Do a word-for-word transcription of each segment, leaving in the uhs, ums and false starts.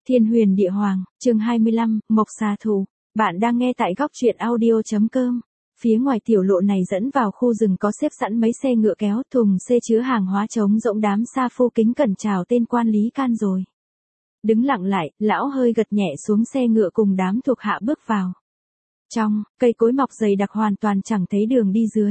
Thiên huyền địa hoàng, chương hai mươi lăm, Mộc xà thủ. Bạn đang nghe tại góc truyện audio.com. Phía ngoài tiểu lộ này dẫn vào khu rừng có xếp sẵn mấy xe ngựa kéo thùng xe chứa hàng hóa trống rỗng, đám sa phu kính cẩn chào tên quan Lý Can rồi. Đứng lặng lại, lão hơi gật nhẹ xuống xe ngựa cùng đám thuộc hạ bước vào. Trong, cây cối mọc dày đặc hoàn toàn chẳng thấy đường đi dưới.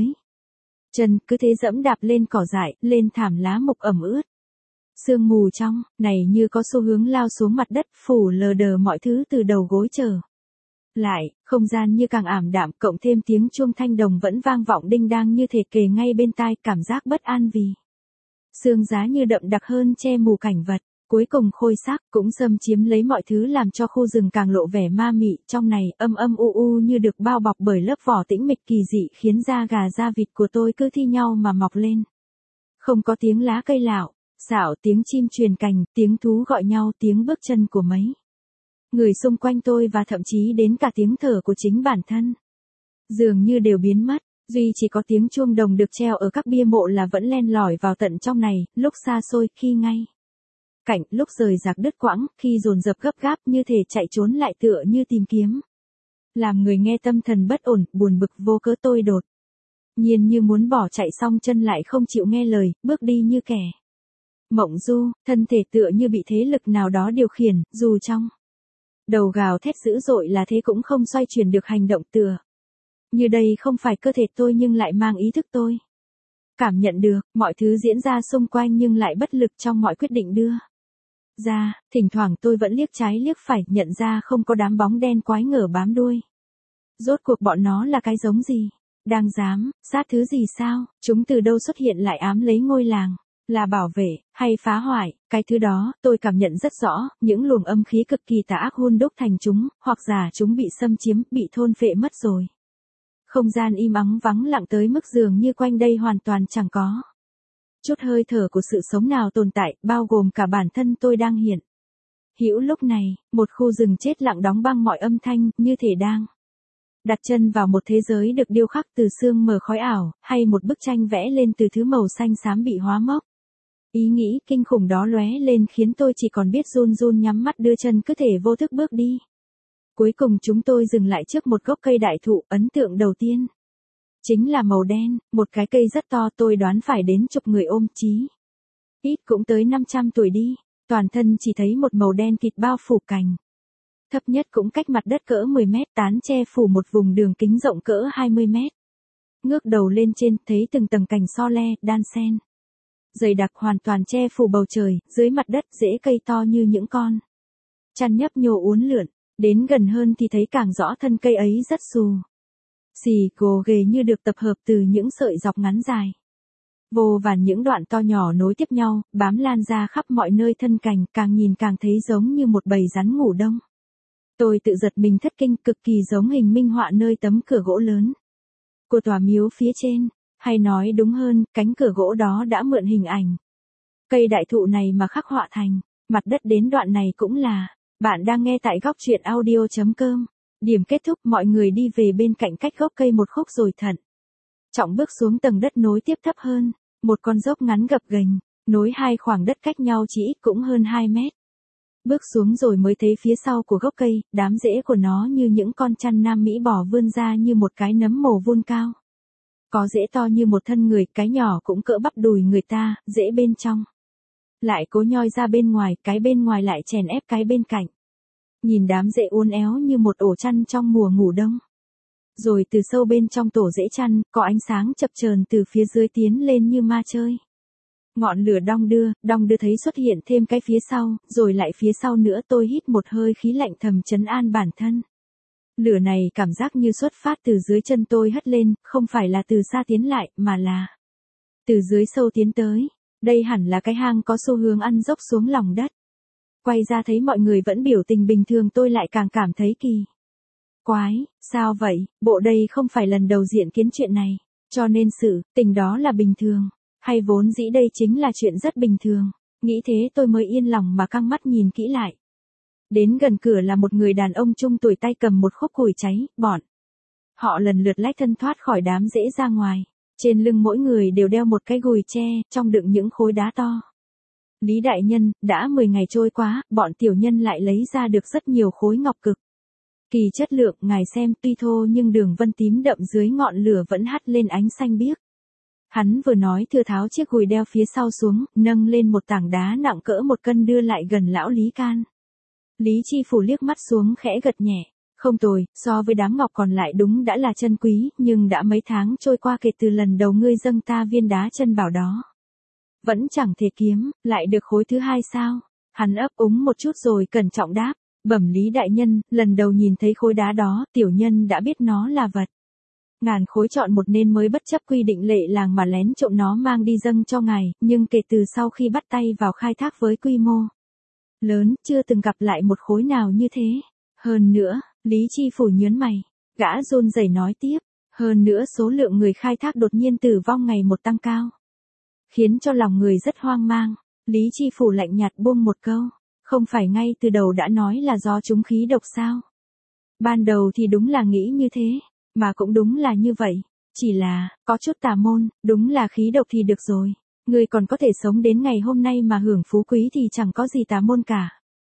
Chân cứ thế dẫm đạp lên cỏ dại, lên thảm lá mục ẩm ướt. Sương mù trong, này như có xu hướng lao xuống mặt đất, phủ lờ đờ mọi thứ từ đầu gối trở lại, không gian như càng ảm đạm, cộng thêm tiếng chuông thanh đồng vẫn vang vọng đinh đang như thể kề ngay bên tai, cảm giác bất an vì sương giá như đậm đặc hơn che mù cảnh vật. Cuối cùng khôi xác cũng xâm chiếm lấy mọi thứ, làm cho khu rừng càng lộ vẻ ma mị, trong này âm âm u u như được bao bọc bởi lớp vỏ tĩnh mịch kỳ dị, khiến da gà da vịt của tôi cứ thi nhau mà mọc lên. Không có tiếng lá cây lạo xạo, tiếng chim truyền cành, tiếng thú gọi nhau, tiếng bước chân của mấy người xung quanh tôi và thậm chí đến cả tiếng thở của chính bản thân dường như đều biến mất, duy chỉ có tiếng chuông đồng được treo ở các bia mộ là vẫn len lỏi vào tận trong này, lúc xa xôi, khi ngay cạnh, lúc rời rạc đứt quãng, khi dồn dập gấp gáp như thể chạy trốn lại, tựa như tìm kiếm. Làm người nghe tâm thần bất ổn, buồn bực vô cớ. Tôi đột nhiên như muốn bỏ chạy, xong chân lại không chịu nghe lời, bước đi như kẻ mộng du, thân thể tựa như bị thế lực nào đó điều khiển, dù trong đầu gào thét dữ dội là thế cũng không xoay chuyển được hành động, tựa như đây không phải cơ thể tôi nhưng lại mang ý thức tôi. Cảm nhận được mọi thứ diễn ra xung quanh nhưng lại bất lực trong mọi quyết định đưa ra, thỉnh thoảng tôi vẫn liếc trái liếc phải, nhận ra không có đám bóng đen quái ngở bám đuôi. Rốt cuộc bọn nó là cái giống gì? Đang dám sát thứ gì sao? Chúng từ đâu xuất hiện lại ám lấy ngôi làng? Là bảo vệ, hay phá hoại? Cái thứ đó, tôi cảm nhận rất rõ, những luồng âm khí cực kỳ tà ác hun đúc thành chúng, hoặc giả chúng bị xâm chiếm, bị thôn phệ mất rồi. Không gian im ắng vắng lặng tới mức dường như quanh đây hoàn toàn chẳng có chút hơi thở của sự sống nào tồn tại, bao gồm cả bản thân tôi đang hiện hữu lúc này. Một khu rừng chết lặng đóng băng mọi âm thanh, như thể đang đặt chân vào một thế giới được điêu khắc từ sương mờ khói ảo, hay một bức tranh vẽ lên từ thứ màu xanh xám bị hóa mốc. Ý nghĩ kinh khủng đó lóe lên khiến tôi chỉ còn biết run run nhắm mắt đưa chân cứ thể vô thức bước đi. Cuối cùng chúng tôi dừng lại trước một gốc cây đại thụ, ấn tượng đầu tiên chính là màu đen, một cái cây rất to, tôi đoán phải đến chục người ôm, chí ít cũng tới năm trăm tuổi đi, toàn thân chỉ thấy một màu đen kịt bao phủ cành. Thấp nhất cũng cách mặt đất cỡ mười mét, tán che phủ một vùng đường kính rộng cỡ hai mươi mét. Ngước đầu lên trên, thấy từng tầng cành so le, đan xen dày đặc, hoàn toàn che phủ bầu trời, dưới mặt đất rễ cây to như những con chăn nhấp nhô uốn lượn. Đến gần hơn thì thấy càng rõ thân cây ấy rất xù xì, gồ ghề như được tập hợp từ những sợi dọc ngắn dài. Vô vàn những đoạn to nhỏ nối tiếp nhau, bám lan ra khắp mọi nơi thân cành, càng nhìn càng thấy giống như một bầy rắn ngủ đông. Tôi tự giật mình thất kinh, cực kỳ giống hình minh họa nơi tấm cửa gỗ lớn của tòa miếu phía trên, hay nói đúng hơn, cánh cửa gỗ đó đã mượn hình ảnh cây đại thụ này mà khắc họa thành mặt đất. Đến đoạn này cũng là bạn đang nghe tại góc truyện audio.com. Điểm kết thúc, mọi người đi về bên cạnh cách gốc cây một khúc rồi thận trọng bước xuống tầng đất nối tiếp thấp hơn, một con dốc ngắn gập ghềnh, nối hai khoảng đất cách nhau chỉ ít cũng hơn hai mét. Bước xuống rồi mới thấy phía sau của gốc cây, đám rễ của nó như những con chăn nam Mỹ bò vươn ra như một cái nấm mồ vun cao. Có rễ to như một thân người, cái nhỏ cũng cỡ bắp đùi người ta, rễ bên trong lại cố nhoi ra bên ngoài, cái bên ngoài lại chèn ép cái bên cạnh. Nhìn đám rễ uốn éo như một ổ chăn trong mùa ngủ đông. Rồi từ sâu bên trong tổ rễ chăn, có ánh sáng chập chờn từ phía dưới tiến lên như ma chơi. Ngọn lửa đong đưa, đong đưa thấy xuất hiện thêm cái phía sau, rồi lại phía sau nữa. Tôi hít một hơi khí lạnh thầm trấn an bản thân. Lửa này cảm giác như xuất phát từ dưới chân tôi hất lên, không phải là từ xa tiến lại, mà là từ dưới sâu tiến tới. Đây hẳn là cái hang có xu hướng ăn dốc xuống lòng đất. Quay ra thấy mọi người vẫn biểu tình bình thường, tôi lại càng cảm thấy kỳ quái. Sao vậy? Bộ đây không phải lần đầu diện kiến chuyện này, cho nên sự tình đó là bình thường, hay vốn dĩ đây chính là chuyện rất bình thường. Nghĩ thế tôi mới yên lòng mà căng mắt nhìn kỹ lại. Đến gần cửa là một người đàn ông trung tuổi, tay cầm một khúc củi cháy, bọn họ lần lượt lách thân thoát khỏi đám rễ ra ngoài. Trên lưng mỗi người đều đeo một cái gùi tre, trong đựng những khối đá to. Lý đại nhân, đã mười ngày trôi qua, bọn tiểu nhân lại lấy ra được rất nhiều khối ngọc cực kỳ chất lượng, ngài xem, tuy thô nhưng đường vân tím đậm dưới ngọn lửa vẫn hắt lên ánh xanh biếc. Hắn vừa nói thưa tháo chiếc gùi đeo phía sau xuống, nâng lên một tảng đá nặng cỡ một cân đưa lại gần lão Lý Can. Lý Chi Phủ liếc mắt xuống khẽ gật nhẹ, không tồi, so với đám ngọc còn lại đúng đã là chân quý, nhưng đã mấy tháng trôi qua kể từ lần đầu ngươi dâng ta viên đá chân bảo đó. Vẫn chẳng thể kiếm, lại được khối thứ hai sao? Hắn ấp úng một chút rồi cẩn trọng đáp, bẩm Lý đại nhân, lần đầu nhìn thấy khối đá đó, tiểu nhân đã biết nó là vật. Ngàn khối chọn một nên mới bất chấp quy định lệ làng mà lén trộm nó mang đi dâng cho ngài, nhưng kể từ sau khi bắt tay vào khai thác với quy mô lớn, chưa từng gặp lại một khối nào như thế. Hơn nữa, Lý Chi Phủ nhớn mày, gã run rẩy nói tiếp, hơn nữa số lượng người khai thác đột nhiên tử vong ngày một tăng cao, khiến cho lòng người rất hoang mang. Lý Chi Phủ lạnh nhạt buông một câu, không phải ngay từ đầu đã nói là do trúng khí độc sao? Ban đầu thì đúng là nghĩ như thế, mà cũng đúng là như vậy, chỉ là, có chút tà môn, đúng là khí độc thì được rồi. Người còn có thể sống đến ngày hôm nay mà hưởng phú quý thì chẳng có gì tà môn cả.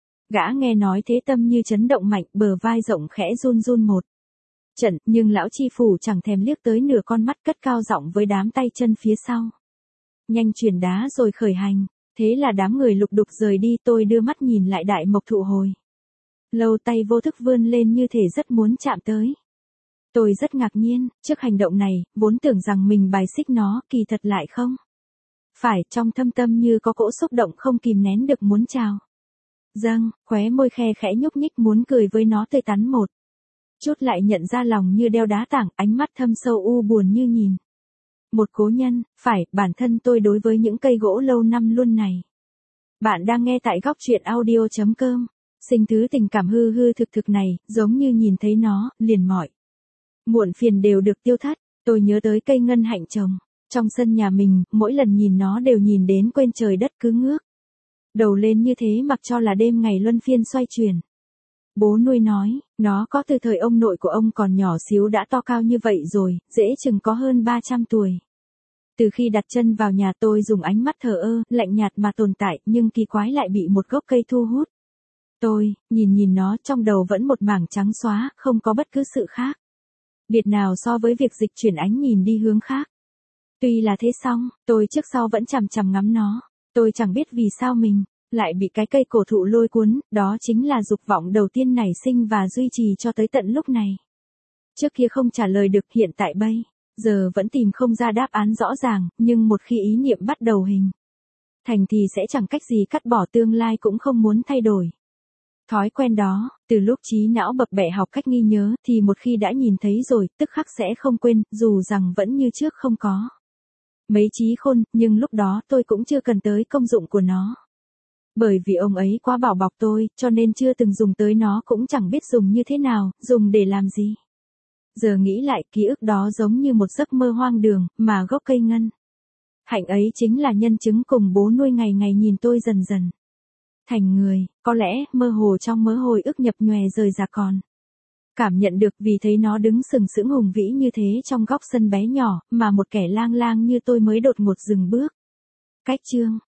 Gã nghe nói thế tâm như chấn động mạnh, bờ vai rộng khẽ run run một trận, nhưng lão Chi Phủ chẳng thèm liếc tới nửa con mắt, cất cao giọng với đám tay chân phía sau. Nhanh chuyển đá rồi khởi hành. Thế là đám người lục đục rời đi, tôi đưa mắt nhìn lại đại mộc thụ hồi lâu, tay vô thức vươn lên như thể rất muốn chạm tới. Tôi rất ngạc nhiên, trước hành động này, vốn tưởng rằng mình bài xích nó, kỳ thật lại không. Phải, trong thâm tâm như có cỗ xúc động không kìm nén được muốn chào. Dâng, khóe môi khe khẽ nhúc nhích muốn cười với nó tươi tắn một chút, lại nhận ra lòng như đeo đá tảng, ánh mắt thâm sâu u buồn như nhìn một cố nhân. Phải, bản thân tôi đối với những cây gỗ lâu năm luôn này. Bạn đang nghe tại góc truyện audio chấm com. Sinh thứ tình cảm hư hư thực thực này, giống như nhìn thấy nó, liền mọi muộn phiền đều được tiêu thất. Tôi nhớ tới cây ngân hạnh trồng trong sân nhà mình, mỗi lần nhìn nó đều nhìn đến quên trời đất, cứ ngước đầu lên như thế mặc cho là đêm ngày luân phiên xoay chuyển. Bố nuôi nói, nó có từ thời ông nội của ông còn nhỏ xíu đã to cao như vậy rồi, dễ chừng có hơn ba trăm tuổi. Từ khi đặt chân vào nhà, tôi dùng ánh mắt thờ ơ, lạnh nhạt mà tồn tại, nhưng kỳ quái lại bị một gốc cây thu hút. Tôi, nhìn nhìn nó, trong đầu vẫn một mảng trắng xóa, không có bất cứ sự khác biệt nào so với việc dịch chuyển ánh nhìn đi hướng khác. Tuy là thế song, tôi trước sau vẫn chằm chằm ngắm nó. Tôi chẳng biết vì sao mình lại bị cái cây cổ thụ lôi cuốn, đó chính là dục vọng đầu tiên nảy sinh và duy trì cho tới tận lúc này. Trước kia không trả lời được, hiện tại bây giờ vẫn tìm không ra đáp án rõ ràng, nhưng một khi ý niệm bắt đầu hình thành thì sẽ chẳng cách gì cắt bỏ, tương lai cũng không muốn thay đổi. Thói quen đó, từ lúc trí não bập bẹ học cách ghi nhớ, thì một khi đã nhìn thấy rồi, tức khắc sẽ không quên, dù rằng vẫn như trước không có mấy trí khôn, nhưng lúc đó tôi cũng chưa cần tới công dụng của nó. Bởi vì ông ấy quá bảo bọc tôi, cho nên chưa từng dùng tới nó, cũng chẳng biết dùng như thế nào, dùng để làm gì. Giờ nghĩ lại, ký ức đó giống như một giấc mơ hoang đường, mà gốc cây ngân hạnh ấy chính là nhân chứng cùng bố nuôi ngày ngày nhìn tôi dần dần thành người. Có lẽ, mơ hồ trong mớ hồi ức nhập nhòe rời rạc còn cảm nhận được, vì thấy nó đứng sừng sững hùng vĩ như thế trong góc sân bé nhỏ, mà một kẻ lang lang như tôi mới đột ngột dừng bước. Cách chương